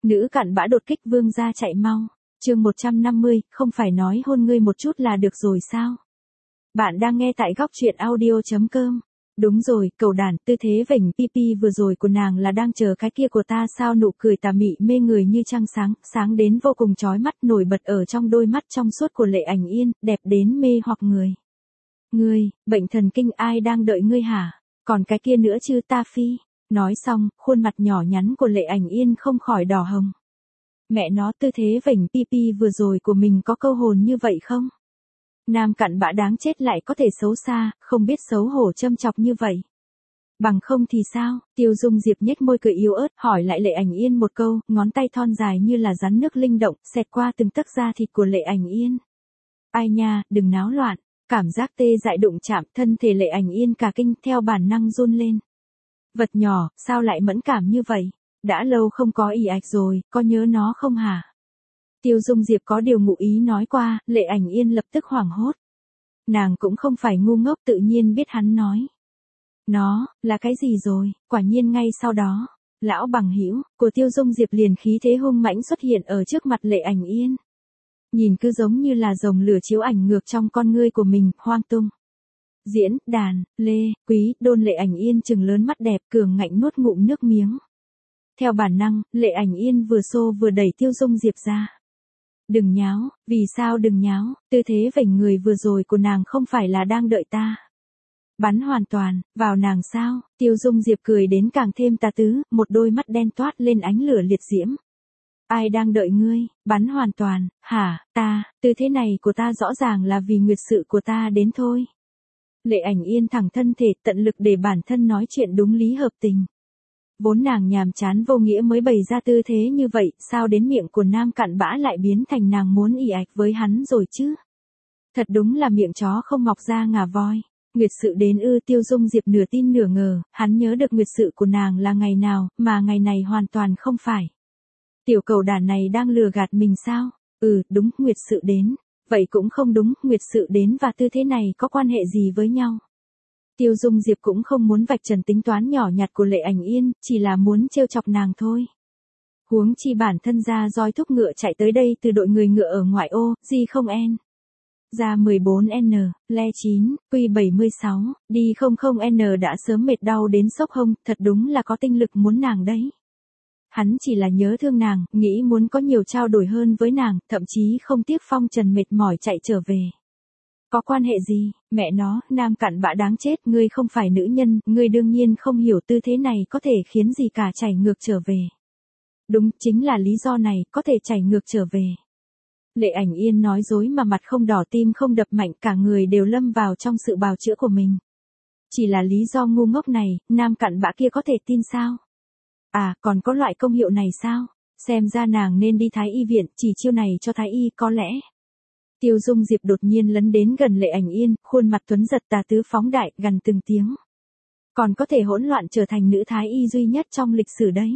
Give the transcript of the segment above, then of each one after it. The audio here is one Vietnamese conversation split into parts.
Nữ cặn bã đột kích vương gia chạy mau. Chương 150, không phải nói hôn ngươi một chút là được rồi sao? Bạn đang nghe tại góc truyện audio.com. Đúng rồi, cầu đàn, tư thế vểnh pipi vừa rồi của nàng là đang chờ cái kia của ta sao? Nụ cười tà mị mê người như trăng sáng, sáng đến vô cùng chói mắt, nổi bật ở trong đôi mắt trong suốt của Lệ Ảnh Yên, đẹp đến mê hoặc người. Ngươi, bệnh thần kinh, ai đang đợi ngươi hả? Còn cái kia nữa chứ ta phi. Nói xong, khuôn mặt nhỏ nhắn của Lệ Ảnh Yên không khỏi đỏ hồng. Mẹ nó, tư thế vểnh pipi vừa rồi của mình có câu hồn như vậy không? Nam cặn bã đáng chết lại có thể xấu xa, không biết xấu hổ châm chọc như vậy. Bằng không thì sao? Tiêu Dung Diệp nhếch môi cười yếu ớt, hỏi lại Lệ Ảnh Yên một câu, ngón tay thon dài như là rắn nước linh động, xẹt qua từng tấc da thịt của Lệ Ảnh Yên. Ai nha, đừng náo loạn. Cảm giác tê dại đụng chạm, thân thể Lệ Ảnh Yên cả kinh, theo bản năng run lên. Vật nhỏ, sao lại mẫn cảm như vậy? Đã lâu không có ì ạch rồi, có nhớ nó không hả? Tiêu Dung Diệp có điều ngụ ý nói qua, Lệ Ảnh Yên lập tức hoảng hốt. Nàng cũng không phải ngu ngốc, tự nhiên biết hắn nói. Nó, là cái gì rồi? Quả nhiên ngay sau đó, lão bằng hữu của Tiêu Dung Diệp liền khí thế hung mãnh xuất hiện ở trước mặt Lệ Ảnh Yên. Nhìn cứ giống như là rồng lửa chiếu ảnh ngược trong con ngươi của mình, hoang tung. Diễn, đàn, lê, quý, đôn. Lệ Ảnh Yên trừng lớn mắt đẹp, cường ngạnh nuốt ngụm nước miếng. Theo bản năng, Lệ Ảnh Yên vừa xô vừa đẩy Tiêu Dung Diệp ra. Đừng nháo, vì sao đừng nháo, tư thế vểnh người vừa rồi của nàng không phải là đang đợi ta. Bắn hoàn toàn, vào nàng sao? Tiêu Dung Diệp cười đến càng thêm tà tứ, một đôi mắt đen toát lên ánh lửa liệt diễm. Ai đang đợi ngươi, bắn hoàn toàn, hả, ta, tư thế này của ta rõ ràng là vì nguyệt sự của ta đến thôi. Lệ Ảnh Yên thẳng thân thể, tận lực để bản thân nói chuyện đúng lý hợp tình. Vốn nàng nhàm chán vô nghĩa mới bày ra tư thế như vậy, sao đến miệng của nam cặn bã lại biến thành nàng muốn ì ạch với hắn rồi chứ? Thật đúng là miệng chó không mọc ra ngà voi. Nguyệt sự đến ư? Tiêu Dung Diệp nửa tin nửa ngờ, hắn nhớ được nguyệt sự của nàng là ngày nào, mà ngày này hoàn toàn không phải. Tiểu cầu đàn này đang lừa gạt mình sao? Đúng, nguyệt sự đến. Vậy cũng không đúng, nguyệt sự đến và tư thế này có quan hệ gì với nhau? Tiêu Dung Diệp cũng không muốn vạch trần tính toán nhỏ nhặt của Lệ Ảnh Yên, chỉ là muốn trêu chọc nàng thôi. Huống chi bản thân ra roi thúc ngựa chạy tới đây từ đội người ngựa ở ngoại ô, gì không en. Ra 14N, le 9, quy 76, đi 00N đã sớm mệt đau đến sốc hông, thật đúng là có tinh lực muốn nàng đấy. Hắn chỉ là nhớ thương nàng, nghĩ muốn có nhiều trao đổi hơn với nàng, thậm chí không tiếc phong trần mệt mỏi chạy trở về. Có quan hệ gì? Mẹ nó, nam cặn bã đáng chết, ngươi không phải nữ nhân, ngươi đương nhiên không hiểu tư thế này có thể khiến gì cả chảy ngược trở về. Đúng, chính là lý do này, có thể chảy ngược trở về. Lệ Ảnh Yên nói dối mà mặt không đỏ tim không đập mạnh, cả người đều lâm vào trong sự bào chữa của mình. Chỉ là lý do ngu ngốc này, nam cặn bã kia có thể tin sao? À, còn có loại công hiệu này sao? Xem ra nàng nên đi Thái Y viện, chỉ chiêu này cho Thái Y có lẽ. Tiêu Dung Diệp đột nhiên lấn đến gần Lệ Ảnh Yên, khuôn mặt tuấn giật tà tứ phóng đại, gần từng tiếng. Còn có thể hỗn loạn trở thành nữ Thái Y duy nhất trong lịch sử đấy.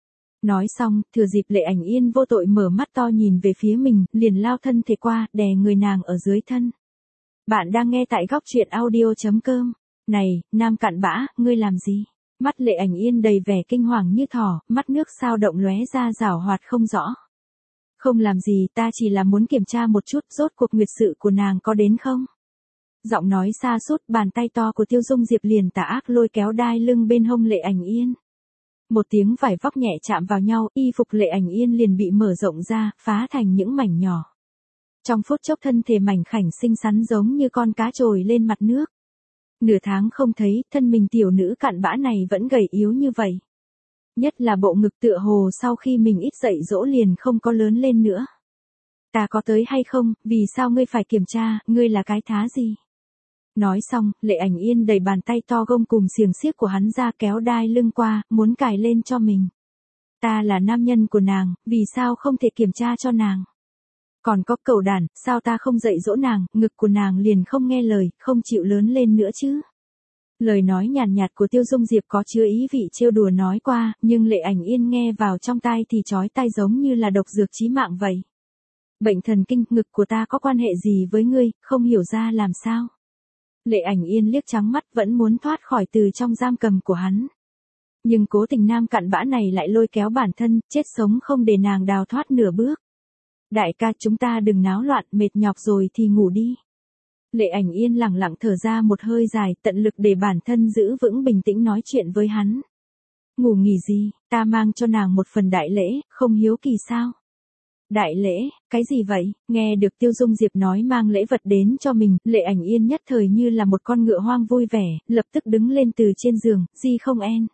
Nói xong, thừa dịp Lệ Ảnh Yên vô tội mở mắt to nhìn về phía mình, liền lao thân thể qua, đè người nàng ở dưới thân. Bạn đang nghe tại góc truyện audio.com. Này, nam cặn bã, ngươi làm gì? Mắt Lệ Ảnh Yên đầy vẻ kinh hoàng như thỏ, mắt nước sao động lóe ra giảo hoạt không rõ. Không làm gì, ta chỉ là muốn kiểm tra một chút, rốt cuộc nguyệt sự của nàng có đến không? Giọng nói xa sút, bàn tay to của Tiêu Dung Diệp liền tà ác lôi kéo đai lưng bên hông Lệ Ảnh Yên. Một tiếng vải vóc nhẹ chạm vào nhau, y phục Lệ Ảnh Yên liền bị mở rộng ra, phá thành những mảnh nhỏ. Trong phút chốc thân thể mảnh khảnh xinh xắn giống như con cá trồi lên mặt nước. Nửa tháng không thấy, thân mình tiểu nữ cặn bã này vẫn gầy yếu như vậy. Nhất là bộ ngực tựa hồ sau khi mình ít dậy dỗ liền không có lớn lên nữa. Ta có tới hay không, vì sao ngươi phải kiểm tra, ngươi là cái thá gì? Nói xong, Lệ Ảnh Yên đẩy bàn tay to gông cùng xiềng xiếc của hắn ra kéo đai lưng qua, muốn cài lên cho mình. Ta là nam nhân của nàng, vì sao không thể kiểm tra cho nàng? Còn có cẩu đàn, sao ta không dạy dỗ nàng, ngực của nàng liền không nghe lời, không chịu lớn lên nữa chứ? Lời nói nhàn nhạt của Tiêu Dung Diệp có chứa ý vị trêu đùa nói qua, nhưng Lệ Ảnh Yên nghe vào trong tai thì chói tai giống như là độc dược chí mạng vậy. Bệnh thần kinh, ngực của ta có quan hệ gì với ngươi, không hiểu ra làm sao? Lệ Ảnh Yên liếc trắng mắt vẫn muốn thoát khỏi từ trong giam cầm của hắn. Nhưng cố tình nam cặn bã này lại lôi kéo bản thân, chết sống không để nàng đào thoát nửa bước. Đại ca, chúng ta đừng náo loạn, mệt nhọc rồi thì ngủ đi. Lệ Ảnh Yên lặng lặng thở ra một hơi dài, tận lực để bản thân giữ vững bình tĩnh nói chuyện với hắn. Ngủ nghỉ gì, ta mang cho nàng một phần đại lễ, không hiếu kỳ sao? Đại lễ, cái gì vậy? Nghe được Tiêu Dung Diệp nói mang lễ vật đến cho mình, Lệ Ảnh Yên nhất thời như là một con ngựa hoang vui vẻ, lập tức đứng lên từ trên giường, di không en.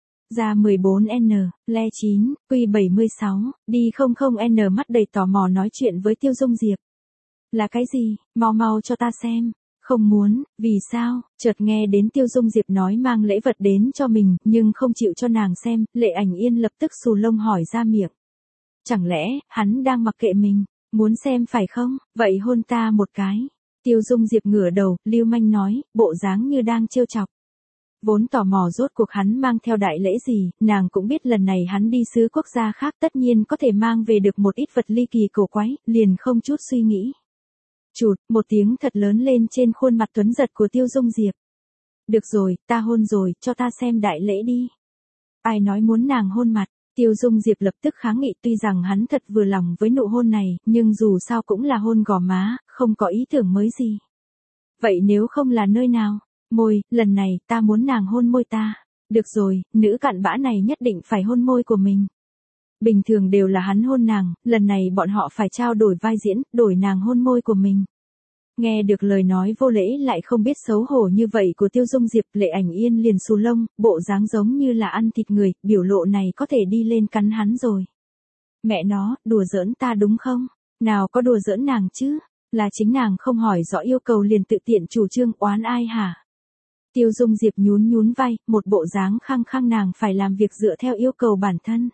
Ra 14N, le 9, quy 76, đi 00N mắt đầy tò mò nói chuyện với Tiêu Dung Diệp. Là cái gì, mau mau cho ta xem. Không muốn, vì sao, chợt nghe đến Tiêu Dung Diệp nói mang lễ vật đến cho mình, nhưng không chịu cho nàng xem, Lệ Ảnh Yên lập tức xù lông hỏi ra miệng. Chẳng lẽ, hắn đang mặc kệ mình, muốn xem phải không, vậy hôn ta một cái. Tiêu Dung Diệp ngửa đầu, lưu manh nói, bộ dáng như đang trêu chọc. Vốn tò mò rốt cuộc hắn mang theo đại lễ gì, nàng cũng biết lần này hắn đi xứ quốc gia khác tất nhiên có thể mang về được một ít vật ly kỳ cổ quái, liền không chút suy nghĩ. Chụt, một tiếng thật lớn lên trên khuôn mặt tuấn giật của Tiêu Dung Diệp. Được rồi, ta hôn rồi, cho ta xem đại lễ đi. Ai nói muốn nàng hôn mặt, Tiêu Dung Diệp lập tức kháng nghị tuy rằng hắn thật vừa lòng với nụ hôn này, nhưng dù sao cũng là hôn gò má, không có ý tưởng mới gì. Vậy nếu không là nơi nào? Môi, lần này, ta muốn nàng hôn môi ta. Được rồi, nữ cặn bã này nhất định phải hôn môi của mình. Bình thường đều là hắn hôn nàng, lần này bọn họ phải trao đổi vai diễn, đổi nàng hôn môi của mình. Nghe được lời nói vô lễ lại không biết xấu hổ như vậy của Tiêu Dung Diệp, Lệ Ảnh Yên liền xù lông, bộ dáng giống như là ăn thịt người, biểu lộ này có thể đi lên cắn hắn rồi. Mẹ nó, đùa giỡn ta đúng không? Nào có đùa giỡn nàng chứ? Là chính nàng không hỏi rõ yêu cầu liền tự tiện chủ trương oán ai hả? Tiêu Dung Diệp nhún nhún vai, một bộ dáng khăng khăng nàng phải làm việc dựa theo yêu cầu bản thân.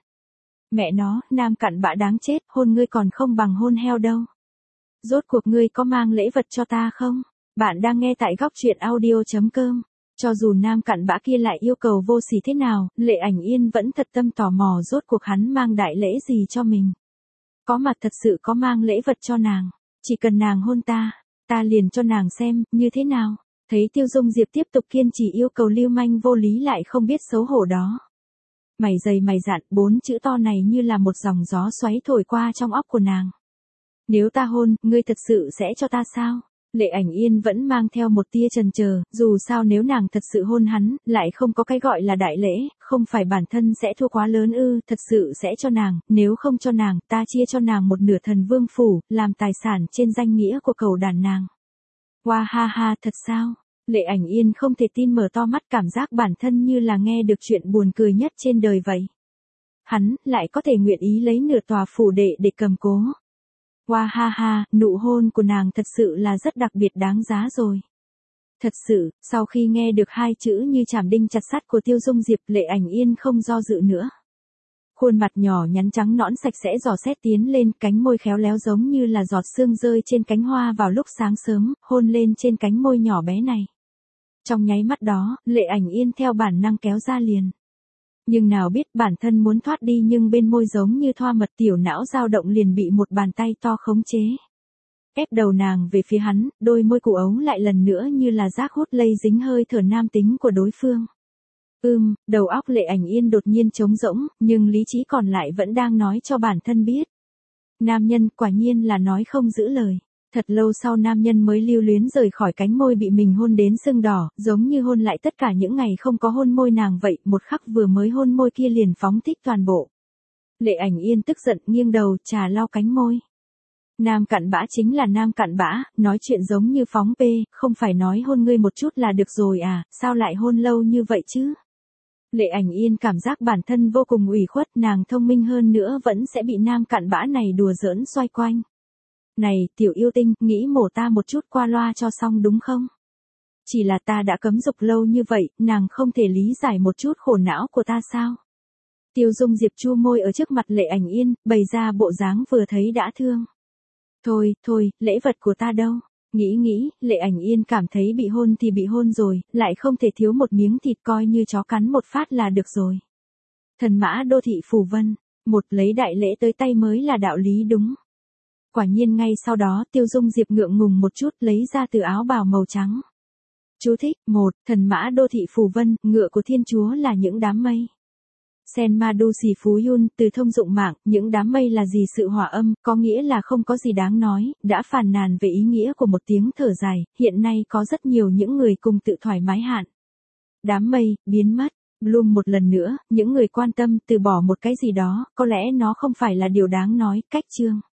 Mẹ nó, nam cặn bã đáng chết, hôn ngươi còn không bằng hôn heo đâu. Rốt cuộc ngươi có mang lễ vật cho ta không? Bạn đang nghe tại góc truyện audio.com. Cho dù nam cặn bã kia lại yêu cầu vô sỉ thế nào, Lệ Ảnh Yên vẫn thật tâm tò mò rốt cuộc hắn mang đại lễ gì cho mình. Có mặt thật sự có mang lễ vật cho nàng. Chỉ cần nàng hôn ta, ta liền cho nàng xem, như thế nào? Thấy Tiêu Dung Diệp tiếp tục kiên trì yêu cầu lưu manh vô lý lại không biết xấu hổ đó. Mày dày mày dạn, 4 chữ to này như là một dòng gió xoáy thổi qua trong óc của nàng. Nếu ta hôn, ngươi thật sự sẽ cho ta sao? Lệ Ảnh Yên vẫn mang theo một tia chần chờ, dù sao nếu nàng thật sự hôn hắn, lại không có cái gọi là đại lễ, không phải bản thân sẽ thua quá lớn ư, thật sự sẽ cho nàng, nếu không cho nàng, ta chia cho nàng một nửa Thần Vương phủ, làm tài sản trên danh nghĩa của cầu đàn nàng. Wow ha ha, thật sao? Lệ Ảnh Yên không thể tin mở to mắt, cảm giác bản thân như là nghe được chuyện buồn cười nhất trên đời vậy. Hắn, lại có thể nguyện ý lấy nửa tòa phủ để cầm cố. Wow ha ha, nụ hôn của nàng thật sự là rất đặc biệt đáng giá rồi. Thật sự, sau khi nghe được hai chữ như chảm đinh chặt sắt của Tiêu Dung Diệp, Lệ Ảnh Yên không do dự nữa. Khuôn mặt nhỏ nhắn trắng nõn sạch sẽ dò xét tiến lên, cánh môi khéo léo giống như là giọt sương rơi trên cánh hoa vào lúc sáng sớm, hôn lên trên cánh môi nhỏ bé này. Trong nháy mắt đó, Lệ Ảnh Yên theo bản năng kéo ra liền. Nhưng nào biết bản thân muốn thoát đi nhưng bên môi giống như thoa mật, tiểu não dao động liền bị một bàn tay to khống chế. Ép đầu nàng về phía hắn, đôi môi cụ ấu lại lần nữa như là rác hút lây dính hơi thở nam tính của đối phương. Đầu óc Lệ Ảnh Yên đột nhiên trống rỗng, nhưng lý trí còn lại vẫn đang nói cho bản thân biết. Nam nhân quả nhiên là nói không giữ lời. Thật lâu sau nam nhân mới lưu luyến rời khỏi cánh môi bị mình hôn đến sưng đỏ, giống như hôn lại tất cả những ngày không có hôn môi nàng vậy, một khắc vừa mới hôn môi kia liền phóng thích toàn bộ. Lệ Ảnh Yên tức giận nghiêng đầu, trà lau cánh môi. Nam cặn bã chính là nam cặn bã, nói chuyện giống như phóng pê, không phải nói hôn ngươi một chút là được rồi à, sao lại hôn lâu như vậy chứ? Lệ Ảnh Yên cảm giác bản thân vô cùng ủy khuất, nàng thông minh hơn nữa vẫn sẽ bị nam cặn bã này đùa giỡn xoay quanh. Này, tiểu yêu tinh, nghĩ mổ ta một chút qua loa cho xong đúng không? Chỉ là ta đã cấm dục lâu như vậy, nàng không thể lý giải một chút khổ não của ta sao? Tiêu Dung Diệp chu môi ở trước mặt Lệ Ảnh Yên, bày ra bộ dáng vừa thấy đã thương. Thôi, lễ vật của ta đâu? Nghĩ, Lệ Ảnh Yên cảm thấy bị hôn thì bị hôn rồi, lại không thể thiếu một miếng thịt, coi như chó cắn một phát là được rồi. Thần mã đô thị phù vân, một lấy đại lễ tới tay mới là đạo lý đúng. Quả nhiên ngay sau đó Tiêu Dung Diệp ngượng ngùng một chút lấy ra từ áo bào màu trắng. Chú thích, 1, thần mã đô thị phù vân, ngựa của Thiên Chúa là những đám mây. Sen ma du xì phú yun, từ thông dụng mạng, những đám mây là gì sự hòa âm, có nghĩa là không có gì đáng nói, đã phàn nàn về ý nghĩa của một tiếng thở dài, hiện nay có rất nhiều những người cùng tự thoải mái hạn. Đám mây, biến mất. Bloom một lần nữa, những người quan tâm từ bỏ một cái gì đó, có lẽ nó không phải là điều đáng nói, cách chương.